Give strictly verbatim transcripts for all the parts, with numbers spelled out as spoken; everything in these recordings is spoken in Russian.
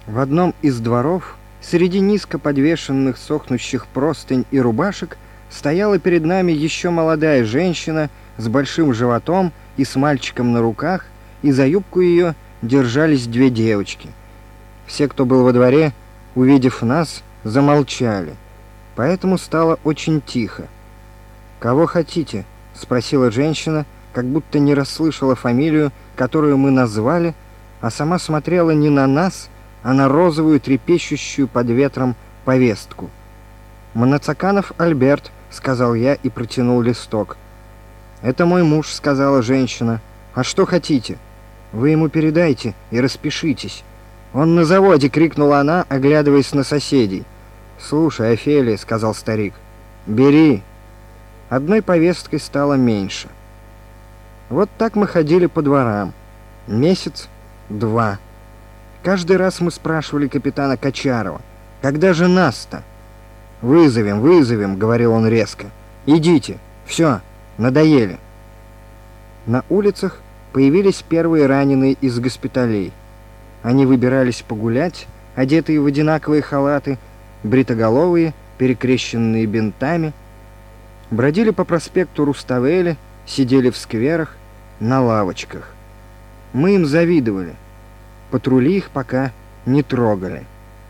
В одном из дворов, среди низко подвешенных сохнущих простынь и рубашек, стояла перед нами еще молодая женщина с большим животом и с мальчиком на руках, и за юбку ее держались две девочки. Все, кто был во дворе, увидев нас, замолчали, поэтому стало очень тихо. «Кого хотите?» — спросила женщина, как будто не расслышала фамилию, которую мы назвали, а сама смотрела не на нас, а на розовую, трепещущую под ветром повестку. «Мнацаканов Альберт», — сказал я и протянул листок. «Это мой муж», — сказала женщина. «А что хотите? Вы ему передайте и распишитесь». «Он на заводе!» — крикнула она, оглядываясь на соседей. «Слушай, Офелия», — сказал старик, — «бери». Одной повесткой стало меньше. Вот так мы ходили по дворам. Месяц, два. Каждый раз мы спрашивали капитана Качарова: «Когда же нас-то?» «Вызовем, вызовем», — говорил он резко. «Идите, все, надоели». На улицах появились первые раненые из госпиталей. Они выбирались погулять, одетые в одинаковые халаты, бритоголовые, перекрещенные бинтами, бродили по проспекту Руставели, сидели в скверах, на лавочках. Мы им завидовали. Патрули их пока не трогали.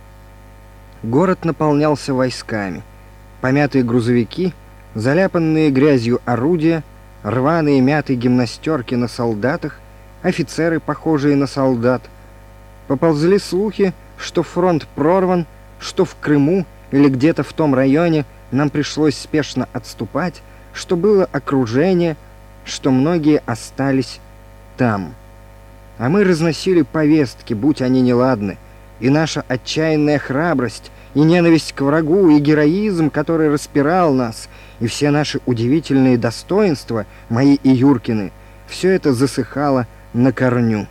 Город наполнялся войсками. Помятые грузовики, заляпанные грязью орудия, рваные мятые гимнастерки на солдатах, офицеры, похожие на солдат. Поползли слухи, что фронт прорван, что в Крыму или где-то в том районе нам пришлось спешно отступать, что было окружение, что многие остались там. А мы разносили повестки, будь они неладны, и наша отчаянная храбрость, и ненависть к врагу, и героизм, который распирал нас, и все наши удивительные достоинства, мои и Юркины, все это засыхало на корню.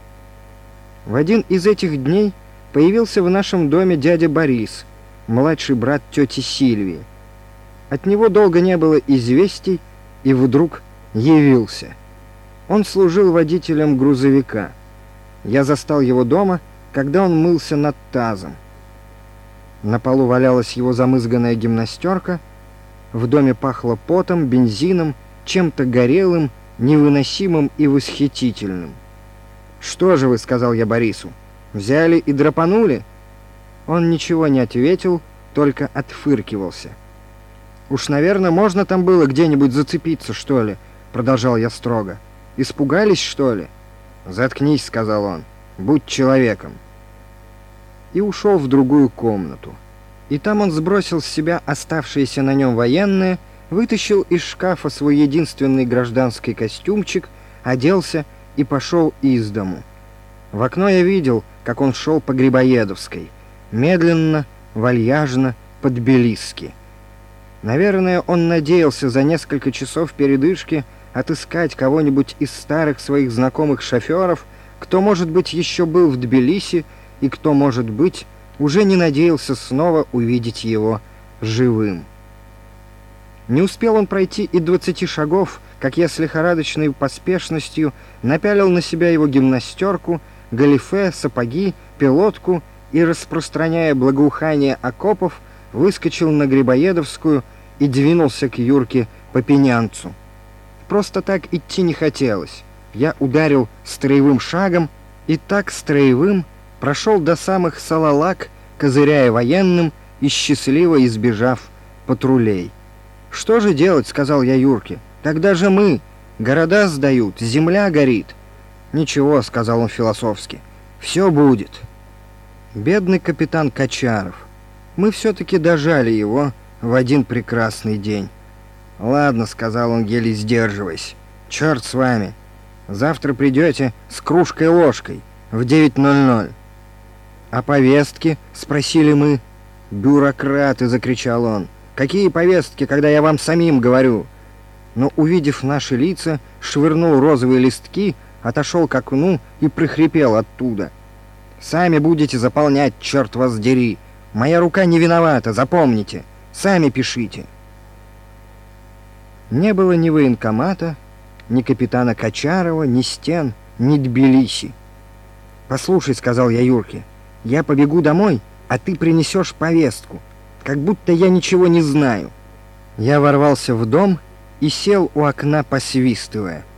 В один из этих дней появился в нашем доме дядя Борис, младший брат тети Сильвии. От него долго не было известий, и вдруг явился. Он служил водителем грузовика. Я застал его дома, когда он мылся над тазом. На полу валялась его замызганная гимнастерка, в доме пахло потом, бензином, чем-то горелым, невыносимым и восхитительным. «Что же вы?» — сказал я Борису. «Взяли и драпанули?» Он ничего не ответил, только отфыркивался. «Уж, наверное, можно там было где-нибудь зацепиться, что ли?» — продолжал я строго. «Испугались, что ли?» «Заткнись», — сказал он, — «будь человеком». И ушел в другую комнату. И там он сбросил с себя оставшиеся на нем военные, вытащил из шкафа свой единственный гражданский костюмчик, оделся и пошел из дому. В окно я видел, как он шел по Грибоедовской, медленно, вальяжно, по-тбилисски. Наверное, он надеялся за несколько часов передышки отыскать кого-нибудь из старых своих знакомых шоферов, кто, может быть, еще был в Тбилиси, и кто, может быть, уже не надеялся снова увидеть его живым. Не успел он пройти и двадцати шагов, как я с лихорадочной поспешностью напялил на себя его гимнастерку, галифе, сапоги, пилотку и, распространяя благоухание окопов, выскочил на Грибоедовскую и двинулся к Юрке по Пенянцу. Просто так идти не хотелось. Я ударил строевым шагом и так строевым прошел до самых Салалак, козыряя военным и счастливо избежав патрулей. «Что же делать?» — сказал я Юрке. «Тогда же мы. Города сдают, земля горит». «Ничего», — сказал он философски, — «все будет». Бедный капитан Качаров. Мы все-таки дожали его в один прекрасный день. «Ладно», — сказал он, еле сдерживаясь, — «черт с вами. Завтра придете с кружкой-ложкой в девять ноль ноль». «А повестки?» — спросили мы. «Бюрократы!» — закричал он. «Какие повестки, когда я вам самим говорю?» Но, увидев наши лица, швырнул розовые листки, отошел к окну и прохрипел оттуда: «Сами будете заполнять, черт вас дери! Моя рука не виновата, запомните! Сами пишите!» Не было ни военкомата, ни капитана Качарова, ни стен, ни Тбилиси. «Послушай», — сказал я Юрке, — Я побегу домой, а ты принесешь повестку, как будто я ничего не знаю». Я ворвался в дом и сел у окна, посвистывая.